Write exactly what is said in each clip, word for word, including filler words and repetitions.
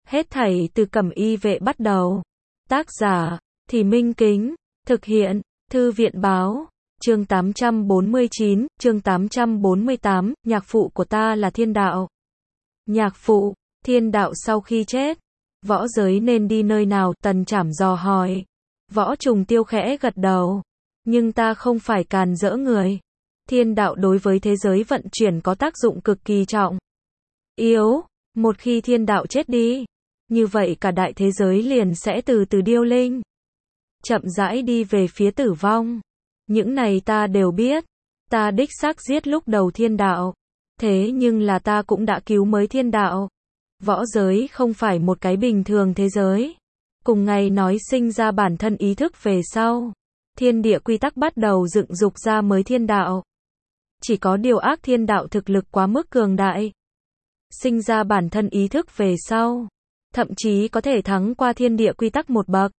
Hết thảy từ Cẩm Y Vệ bắt đầu. Tác giả, Thì Minh Kính. Thực hiện, Thư viện Báo. Chương tám trăm bốn mươi chín, chương tám trăm bốn mươi tám, nhạc phụ của ta là thiên đạo. Nhạc phụ, thiên đạo sau khi chết, võ giới nên đi nơi nào? Tần Trảm dò hỏi. Võ Trùng Tiêu khẽ gật đầu. Nhưng ta không phải càn rỡ người. Thiên đạo đối với thế giới vận chuyển có tác dụng cực kỳ trọng yếu. Một khi thiên đạo chết đi, như vậy cả đại thế giới liền sẽ từ từ điêu linh, chậm rãi đi về phía tử vong. Những này ta đều biết. Ta đích xác giết lúc đầu thiên đạo. Thế nhưng là ta cũng đã cứu mới thiên đạo. Võ giới không phải một cái bình thường thế giới. Cùng ngày nói sinh ra bản thân ý thức về sau, thiên địa quy tắc bắt đầu dựng dục ra mới thiên đạo. Chỉ có điều ác thiên đạo thực lực quá mức cường đại. Sinh ra bản thân ý thức về sau, thậm chí có thể thắng qua thiên địa quy tắc một bậc.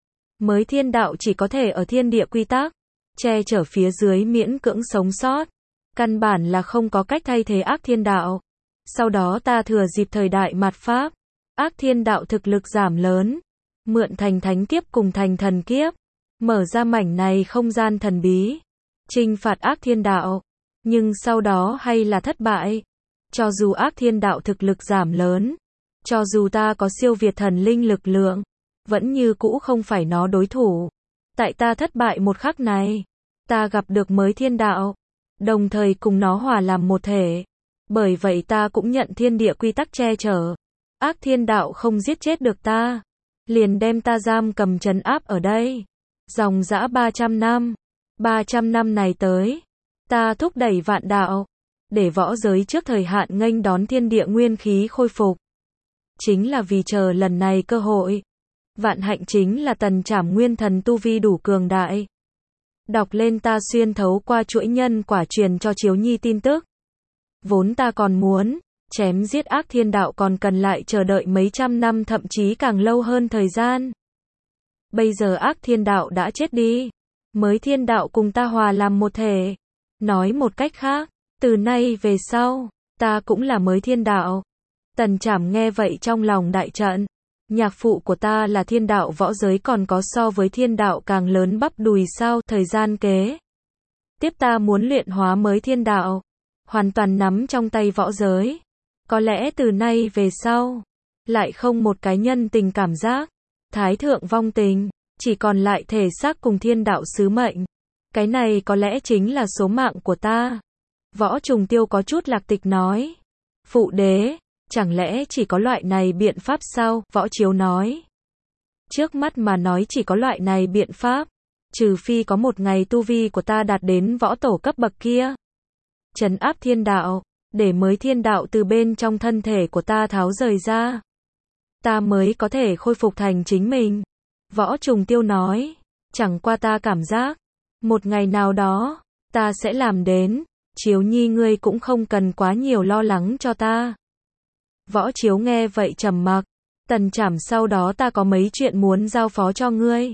Mới thiên đạo chỉ có thể ở thiên địa quy tắc che chở phía dưới miễn cưỡng sống sót. Căn bản là không có cách thay thế ác thiên đạo. Sau đó ta thừa dịp thời đại mạt Pháp, ác thiên đạo thực lực giảm lớn, mượn thành thánh kiếp cùng thành thần kiếp, mở ra mảnh này không gian thần bí, chinh phạt ác thiên đạo. Nhưng sau đó hay là thất bại. Cho dù ác thiên đạo thực lực giảm lớn, cho dù ta có siêu việt thần linh lực lượng, vẫn như cũ không phải nó đối thủ. Tại ta thất bại một khắc này, ta gặp được mới thiên đạo, đồng thời cùng nó hòa làm một thể. Bởi vậy ta cũng nhận thiên địa quy tắc che chở. Ác thiên đạo không giết chết được ta, liền đem ta giam cầm trấn áp ở đây. Dòng dã ba trăm năm. ba trăm năm này tới, ta thúc đẩy vạn đạo, để võ giới trước thời hạn nghênh đón thiên địa nguyên khí khôi phục. Chính là vì chờ lần này cơ hội. Vạn hạnh chính là Tần Trảm nguyên thần tu vi đủ cường đại. Đọc lên ta xuyên thấu qua chuỗi nhân quả truyền cho Chiếu Nhi tin tức. Vốn ta còn muốn chém giết ác thiên đạo còn cần lại chờ đợi mấy trăm năm thậm chí càng lâu hơn thời gian. Bây giờ ác thiên đạo đã chết đi, mới thiên đạo cùng ta hòa làm một thể. Nói một cách khác, từ nay về sau, ta cũng là mới thiên đạo. Tần Trảm nghe vậy trong lòng đại trận. Nhạc phụ của ta là thiên đạo, võ giới còn có so với thiên đạo càng lớn bắp đùi sao? Thời gian kế tiếp ta muốn luyện hóa mới thiên đạo, hoàn toàn nắm trong tay võ giới. Có lẽ từ nay về sau, lại không một cái nhân tình cảm giác, thái thượng vong tình, chỉ còn lại thể xác cùng thiên đạo sứ mệnh. Cái này có lẽ chính là số mạng của ta. Võ Trùng Tiêu có chút lạc tịch nói. Phụ đế, chẳng lẽ chỉ có loại này biện pháp sao? Võ Chiếu nói. Trước mắt mà nói chỉ có loại này biện pháp. Trừ phi có một ngày tu vi của ta đạt đến võ tổ cấp bậc kia, trấn áp thiên đạo, để mới thiên đạo từ bên trong thân thể của ta tháo rời ra, ta mới có thể khôi phục thành chính mình. Võ Trùng Tiêu nói. Chẳng qua ta cảm giác, một ngày nào đó, ta sẽ làm đến. Chiếu Nhi ngươi cũng không cần quá nhiều lo lắng cho ta. Võ Chiếu nghe vậy trầm mặc. Tần Trảm sau đó ta có mấy chuyện muốn giao phó cho ngươi.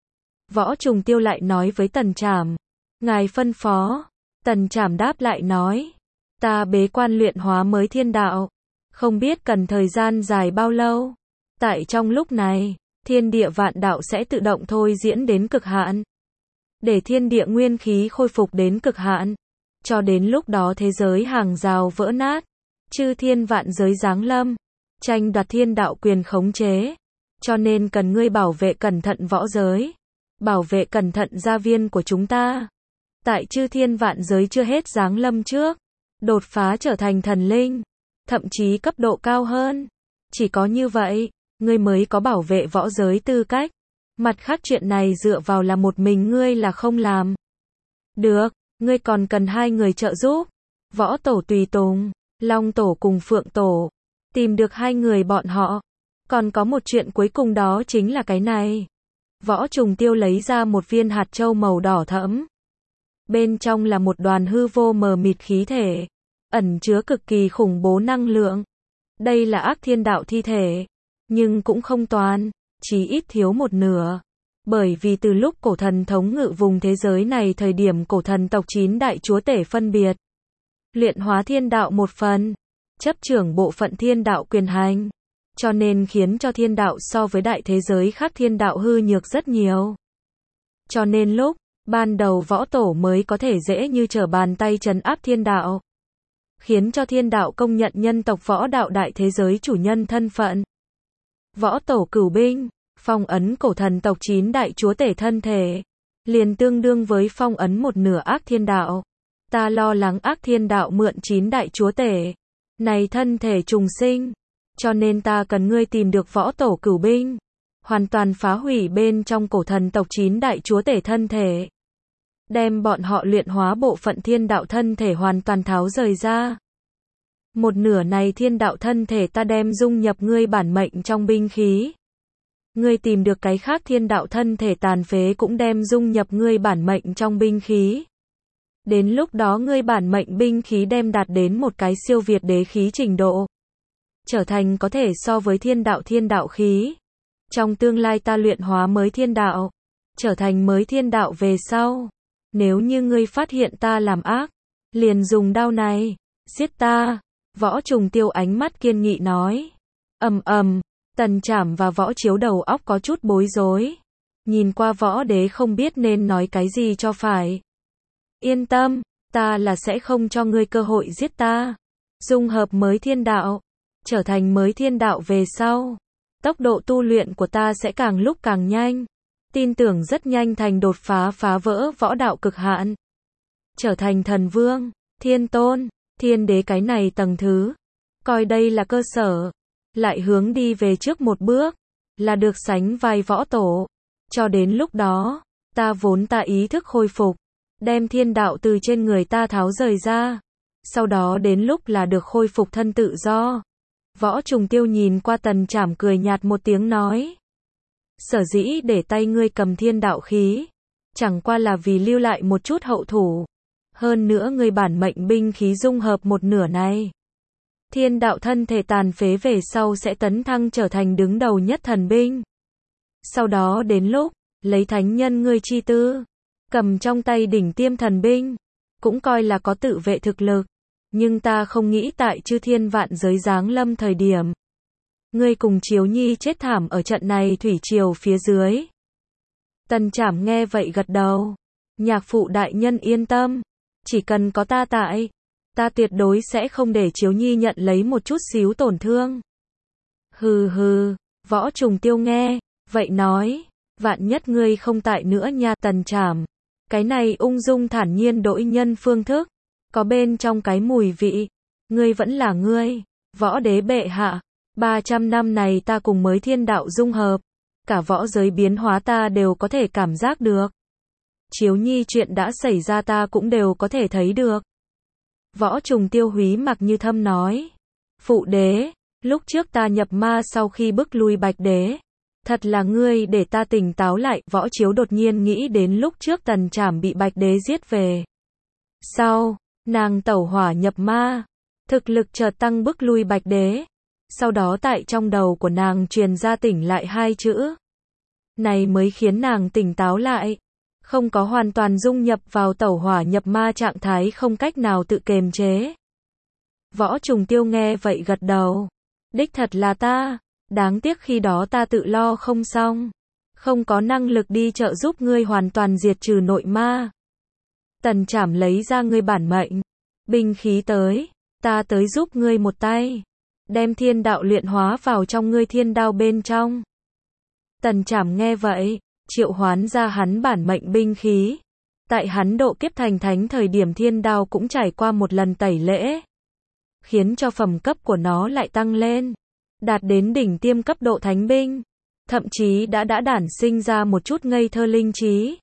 Võ Trùng Tiêu lại nói với Tần Trảm. Ngài phân phó. Tần Trảm đáp lại nói. Ta bế quan luyện hóa mới thiên đạo, không biết cần thời gian dài bao lâu. Tại trong lúc này, thiên địa vạn đạo sẽ tự động thôi diễn đến cực hạn, để thiên địa nguyên khí khôi phục đến cực hạn. Cho đến lúc đó thế giới hàng rào vỡ nát, chư thiên vạn giới giáng lâm, tranh đoạt thiên đạo quyền khống chế. Cho nên cần ngươi bảo vệ cẩn thận võ giới, bảo vệ cẩn thận gia viên của chúng ta. Tại chư thiên vạn giới chưa hết giáng lâm trước, đột phá trở thành thần linh, thậm chí cấp độ cao hơn. Chỉ có như vậy, ngươi mới có bảo vệ võ giới tư cách. Mặt khác chuyện này dựa vào là một mình ngươi là không làm được, ngươi còn cần hai người trợ giúp. Võ tổ tùy tùng, Long tổ cùng Phượng tổ. Tìm được hai người bọn họ. Còn có một chuyện cuối cùng, đó chính là cái này. Võ Trùng Tiêu lấy ra một viên hạt châu màu đỏ thẫm. Bên trong là một đoàn hư vô mờ mịt khí thể, ẩn chứa cực kỳ khủng bố năng lượng. Đây là ác thiên đạo thi thể, nhưng cũng không toàn, chỉ ít thiếu một nửa. Bởi vì từ lúc cổ thần thống ngự vùng thế giới này thời điểm cổ thần tộc chín đại chúa tể phân biệt luyện hóa thiên đạo một phần, chấp trưởng bộ phận thiên đạo quyền hành. cho nên khiến cho thiên đạo so với đại thế giới khác thiên đạo hư nhược rất nhiều. Cho nên lúc ban đầu võ tổ mới có thể dễ như trở bàn tay trấn áp thiên đạo, khiến cho thiên đạo công nhận nhân tộc võ đạo đại thế giới chủ nhân thân phận. Võ tổ cửu binh, phong ấn cổ thần tộc chín đại chúa tể thân thể, liền tương đương với phong ấn một nửa ác thiên đạo. Ta lo lắng ác thiên đạo mượn chín đại chúa tể này thân thể trùng sinh, cho nên ta cần ngươi tìm được võ tổ cửu binh, hoàn toàn phá hủy bên trong cổ thần tộc chín đại chúa tể thân thể, đem bọn họ luyện hóa bộ phận thiên đạo thân thể hoàn toàn tháo rời ra. Một nửa này thiên đạo thân thể ta đem dung nhập ngươi bản mệnh trong binh khí. Ngươi tìm được cái khác thiên đạo thân thể tàn phế cũng đem dung nhập ngươi bản mệnh trong binh khí. Đến lúc đó ngươi bản mệnh binh khí đem đạt đến một cái siêu việt đế khí trình độ, trở thành có thể so với thiên đạo thiên đạo khí. Trong tương lai ta luyện hóa mới thiên đạo, trở thành mới thiên đạo về sau. Nếu như ngươi phát hiện ta làm ác, liền dùng đao này, giết ta. Võ Trùng Tiêu ánh mắt kiên nghị nói. Ầm ầm, Tần Trảm và Võ Chiếu đầu óc có chút bối rối. Nhìn qua Võ Đế không biết nên nói cái gì cho phải. Yên tâm, ta là sẽ không cho ngươi cơ hội giết ta. Dung hợp mới thiên đạo, trở thành mới thiên đạo về sau, tốc độ tu luyện của ta sẽ càng lúc càng nhanh. Tin tưởng rất nhanh thành đột phá phá vỡ võ đạo cực hạn, trở thành thần vương, thiên tôn, thiên đế cái này tầng thứ. Coi đây là cơ sở, lại hướng đi về trước một bước, là được sánh vai võ tổ. Cho đến lúc đó, ta vốn ta ý thức khôi phục, đem thiên đạo từ trên người ta tháo rời ra. Sau đó đến lúc là được khôi phục thân tự do. Võ Trùng Tiêu nhìn qua Tần Trảm cười nhạt một tiếng nói. Sở dĩ để tay ngươi cầm thiên đạo khí, chẳng qua là vì lưu lại một chút hậu thủ. Hơn nữa ngươi bản mệnh binh khí dung hợp một nửa này, thiên đạo thân thể tàn phế về sau sẽ tấn thăng trở thành đứng đầu nhất thần binh. Sau đó đến lúc, lấy thánh nhân ngươi chi tư, cầm trong tay đỉnh tiêm thần binh, cũng coi là có tự vệ thực lực. Nhưng ta không nghĩ tại chư thiên vạn giới giáng lâm thời điểm, ngươi cùng Chiếu Nhi chết thảm ở trận này thủy triều phía dưới. Tần Trảm nghe vậy gật đầu. Nhạc phụ đại nhân yên tâm, chỉ cần có ta tại, ta tuyệt đối sẽ không để Chiếu Nhi nhận lấy một chút xíu tổn thương. Hừ hừ, Võ Trùng Tiêu nghe, vậy nói, vạn nhất ngươi không tại nữa nha. Tần Trảm, cái này ung dung thản nhiên đổi nhân phương thức, có bên trong cái mùi vị, ngươi vẫn là ngươi, Võ Đế bệ hạ. ba trăm năm này ta cùng mới thiên đạo dung hợp, cả võ giới biến hóa ta đều có thể cảm giác được. Chiếu Nhi chuyện đã xảy ra ta cũng đều có thể thấy được. Võ Trùng Tiêu húy mặc như thâm nói. Phụ đế, lúc trước ta nhập ma sau khi bức lui Bạch Đế, thật là ngươi để ta tỉnh táo lại. Võ Chiếu đột nhiên nghĩ đến lúc trước Tần Trảm bị Bạch Đế giết về sau, nàng tẩu hỏa nhập ma, thực lực chợt tăng bức lui Bạch Đế. Sau đó tại trong đầu của nàng truyền ra tỉnh lại hai chữ. Này mới khiến nàng tỉnh táo lại. Không có hoàn toàn dung nhập vào tẩu hỏa nhập ma trạng thái không cách nào tự kiềm chế. Võ Trùng Tiêu nghe vậy gật đầu. Đích thật là ta. Đáng tiếc khi đó ta tự lo không xong. Không có năng lực đi trợ giúp ngươi hoàn toàn diệt trừ nội ma. Tần Trảm lấy ra ngươi bản mệnh binh khí tới. Ta tới giúp ngươi một tay. Đem thiên đạo luyện hóa vào trong ngươi thiên đao bên trong. Tần Trảm nghe vậy, triệu hoán ra hắn bản mệnh binh khí. Tại hắn độ kiếp thành thánh thời điểm thiên đao cũng trải qua một lần tẩy lễ, khiến cho phẩm cấp của nó lại tăng lên, đạt đến đỉnh tiêm cấp độ thánh binh. Thậm chí đã đã đản sinh ra một chút ngây thơ linh trí.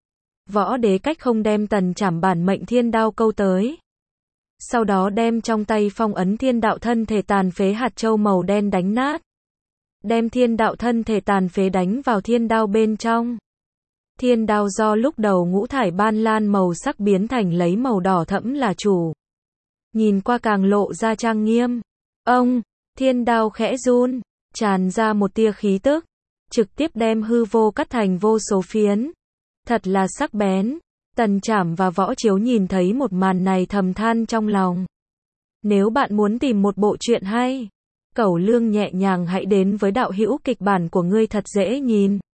Võ Đế cách không đem Tần Trảm bản mệnh thiên đao câu tới. Sau đó đem trong tay phong ấn thiên đạo thân thể tàn phế hạt châu màu đen đánh nát. Đem thiên đạo thân thể tàn phế đánh vào thiên đao bên trong. Thiên đao do lúc đầu ngũ thải ban lan màu sắc biến thành lấy màu đỏ thẫm là chủ. Nhìn qua càng lộ ra trang nghiêm. Ông, thiên đao khẽ run, tràn ra một tia khí tức, trực tiếp đem hư vô cắt thành vô số phiến. Thật là sắc bén. Tần Trảm và Võ Chiếu nhìn thấy một màn này thầm than trong lòng. Nếu bạn muốn tìm một bộ truyện hay Cẩu Lương nhẹ nhàng hãy đến với đạo hữu kịch bản của ngươi thật dễ nhìn.